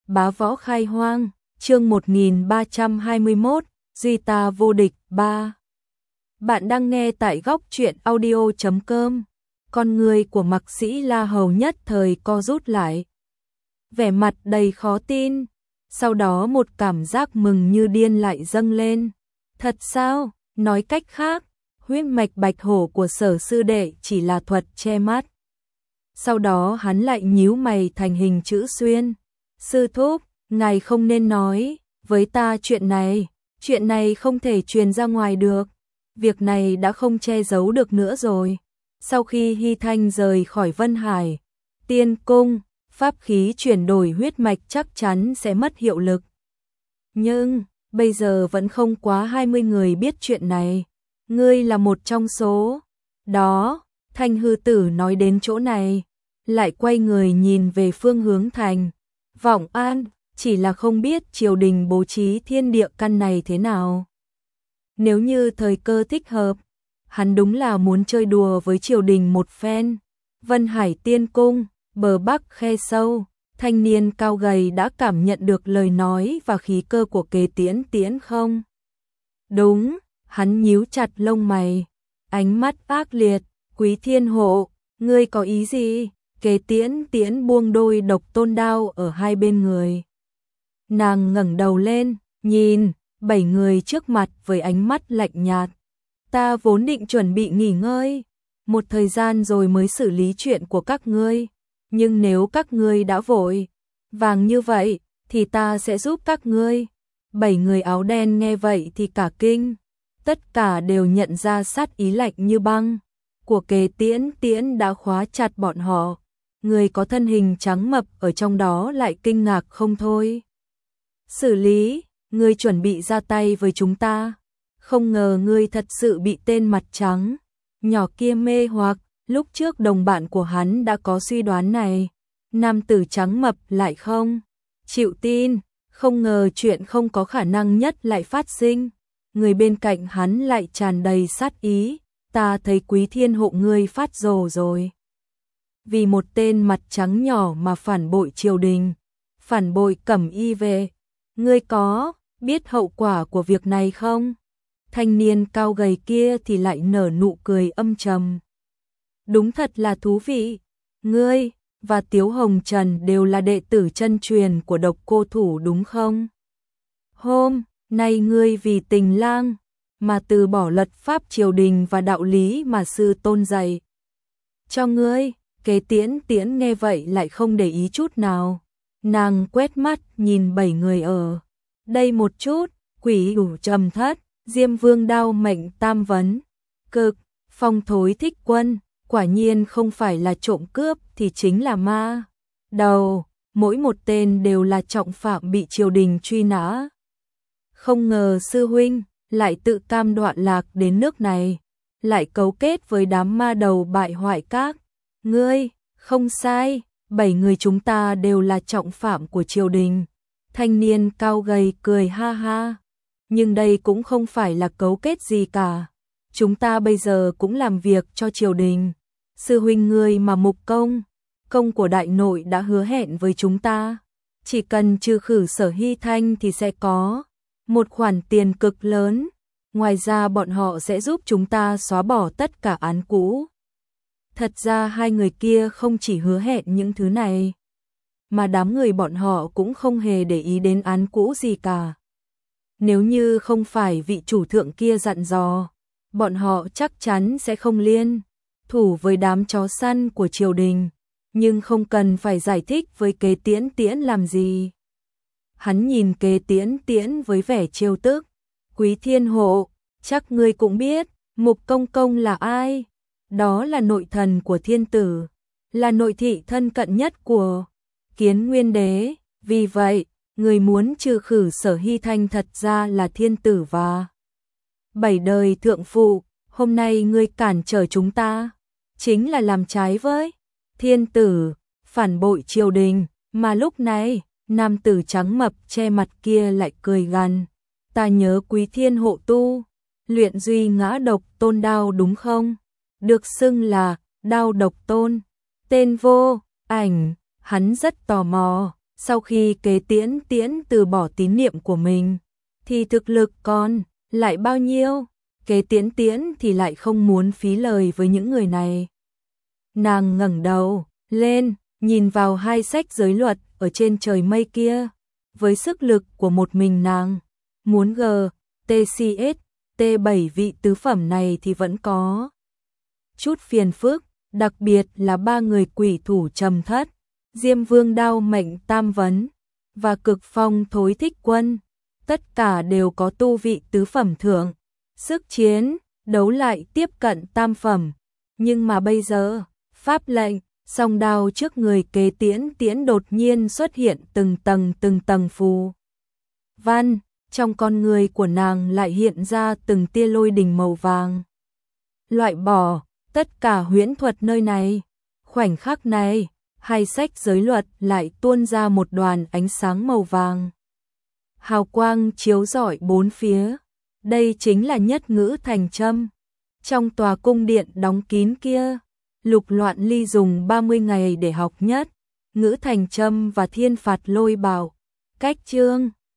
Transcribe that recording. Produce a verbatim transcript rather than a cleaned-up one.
Bá võ khai hoang, chương một nghìn ba trăm hai mươi mốt, Duy ta vô địch ba. Bạn đang nghe tại góc truyện audio chấm com. Con người của Mạc Sĩ La Hầu nhất thời co rút lại. Vẻ mặt đầy khó tin, sau đó một cảm giác mừng như điên lại dâng lên. Thật sao? Nói cách khác, huyết mạch bạch hổ của Sở sư đệ chỉ là thuật che mắt. Sau đó hắn lại nhíu mày thành hình chữ xuyên. Sư thúc, ngài không nên nói với ta chuyện này, chuyện này không thể truyền ra ngoài được. Việc này đã không che giấu được nữa rồi. Sau khi Hy Thanh rời khỏi Vân Hải, Tiên Cung, pháp khí chuyển đổi huyết mạch chắc chắn sẽ mất hiệu lực. Nhưng, bây giờ vẫn không quá hai mươi người biết chuyện này. Ngươi là một trong số đó. Thanh hư tử nói đến chỗ này, lại quay người nhìn về phương hướng thành Vọng An, chỉ là không biết triều đình bố trí thiên địa căn này thế nào. Nếu như thời cơ thích hợp, hắn đúng là muốn chơi đùa với triều đình một phen. Vân Hải Tiên Cung, bờ bắc khe sâu, thanh niên cao gầy đã cảm nhận được lời nói và khí cơ của Kế Tiễn Tiễn không? Đúng, hắn nhíu chặt lông mày, ánh mắt ác liệt. Quý Thiên Hộ, ngươi có ý gì? Kế Tiễn Tiễn buông đôi độc tôn đao ở hai bên người. Nàng ngẩng đầu lên, nhìn bảy người trước mặt với ánh mắt lạnh nhạt. Ta vốn định chuẩn bị nghỉ ngơi một thời gian rồi mới xử lý chuyện của các ngươi, nhưng nếu các ngươi đã vội vàng như vậy thì ta sẽ giúp các ngươi. Bảy người áo đen nghe vậy thì cả kinh, tất cả đều nhận ra sát ý lạnh như băng của Kế Tiễn Tiễn đã khóa chặt bọn họ. Người có thân hình trắng mập ở trong đó lại kinh ngạc không thôi. Xử lý, ngươi chuẩn bị ra tay với chúng ta. Không ngờ ngươi thật sự bị tên mặt trắng nhỏ kia mê hoặc. Lúc trước đồng bạn của hắn đã có suy đoán này. Nam tử trắng mập lại không chịu tin, không ngờ chuyện không có khả năng nhất lại phát sinh. Người bên cạnh hắn lại tràn đầy sát ý. Ta thấy Quý Thiên Hộ ngươi phát rồ rồi. Vì một tên mặt trắng nhỏ mà phản bội triều đình, phản bội Cẩm Y về. Ngươi có biết hậu quả của việc này không? Thanh niên cao gầy kia thì lại nở nụ cười âm trầm. Đúng thật là thú vị. Ngươi và Tiếu Hồng Trần đều là đệ tử chân truyền của Độc Cô Thủ đúng không? Hôm nay ngươi vì tình lang mà từ bỏ luật pháp triều đình và đạo lý mà sư tôn dạy cho ngươi. Kế Tiễn Tiễn nghe vậy lại không để ý chút nào. Nàng quét mắt nhìn bảy người ở đây một chút. Quỷ ủ trầm thất, Diêm Vương đao mệnh tam vấn, Cực, Phong Thối Thích Quân, quả nhiên không phải là trộm cướp thì chính là ma đầu, mỗi một tên đều là trọng phạm bị triều đình truy nã. Không ngờ sư huynh lại tự cam đoạn lạc đến nước này, lại cấu kết với đám ma đầu bại hoại các ngươi. Không sai, bảy người chúng ta đều là trọng phạm của triều đình. Thanh niên cao gầy cười ha ha. Nhưng đây cũng không phải là cấu kết gì cả. Chúng ta bây giờ cũng làm việc cho triều đình. Sư huynh ngươi mà mục công, công của đại nội đã hứa hẹn với chúng ta. Chỉ cần trừ khử Sở Hy Thanh thì sẽ có một khoản tiền cực lớn. Ngoài ra bọn họ sẽ giúp chúng ta xóa bỏ tất cả án cũ. Thật ra hai người kia không chỉ hứa hẹn những thứ này, mà đám người bọn họ cũng không hề để ý đến án cũ gì cả. Nếu như không phải vị chủ thượng kia dặn dò, bọn họ chắc chắn sẽ không liên thủ với đám chó săn của triều đình. Nhưng không cần phải giải thích với Kế Tiễn Tiễn làm gì. Hắn nhìn Kế Tiễn Tiễn với vẻ trêu tức. Quý Thiên Hộ, chắc ngươi cũng biết Mục Công Công là ai? Đó là nội thần của thiên tử, là nội thị thân cận nhất của Kiến Nguyên Đế. Vì vậy, người muốn trừ khử Sở Hy Thanh thật ra là thiên tử và bảy đời thượng phụ. Hôm nay ngươi cản trở chúng ta, chính là làm trái với thiên tử, phản bội triều đình. Mà lúc này, nam tử trắng mập che mặt kia lại cười gằn. Ta nhớ Quý Thiên Hộ tu luyện duy ngã độc tôn đao đúng không? Được xưng là đao độc tôn. Tên vô ảnh, hắn rất tò mò. Sau khi Kế Tiễn Tiễn từ bỏ tín niệm của mình, thì thực lực còn lại bao nhiêu? Kế Tiễn Tiễn thì lại không muốn phí lời với những người này. Nàng ngẩng đầu lên, nhìn vào hai sách giới luật ở trên trời mây kia. Với sức lực của một mình nàng, muốn G, T C S, T bảy vị tứ phẩm này thì vẫn có chút phiền phức, đặc biệt là ba người quỷ thủ Trầm Thất, Diêm Vương Đao Mệnh Tam Vấn và Cực Phong Thối Thích Quân, tất cả đều có tu vị tứ phẩm thượng, sức chiến đấu lại tiếp cận tam phẩm, nhưng mà bây giờ, pháp lệnh, song đao trước người Kế Tiễn Tiễn đột nhiên xuất hiện từng tầng từng tầng phù văn, trong con người của nàng lại hiện ra từng tia lôi đình màu vàng. Loại bỏ tất cả huyễn thuật nơi này. Khoảnh khắc này, hai sách giới luật lại tuôn ra một đoàn ánh sáng màu vàng. Hào quang chiếu rọi bốn phía. Đây chính là Nhất Ngữ Thành Châm. Trong tòa cung điện đóng kín kia, Lục Loạn Ly dùng ba mươi ngày để học Nhất Ngữ Thành Châm và Thiên Phạt Lôi Bảo. Cách chương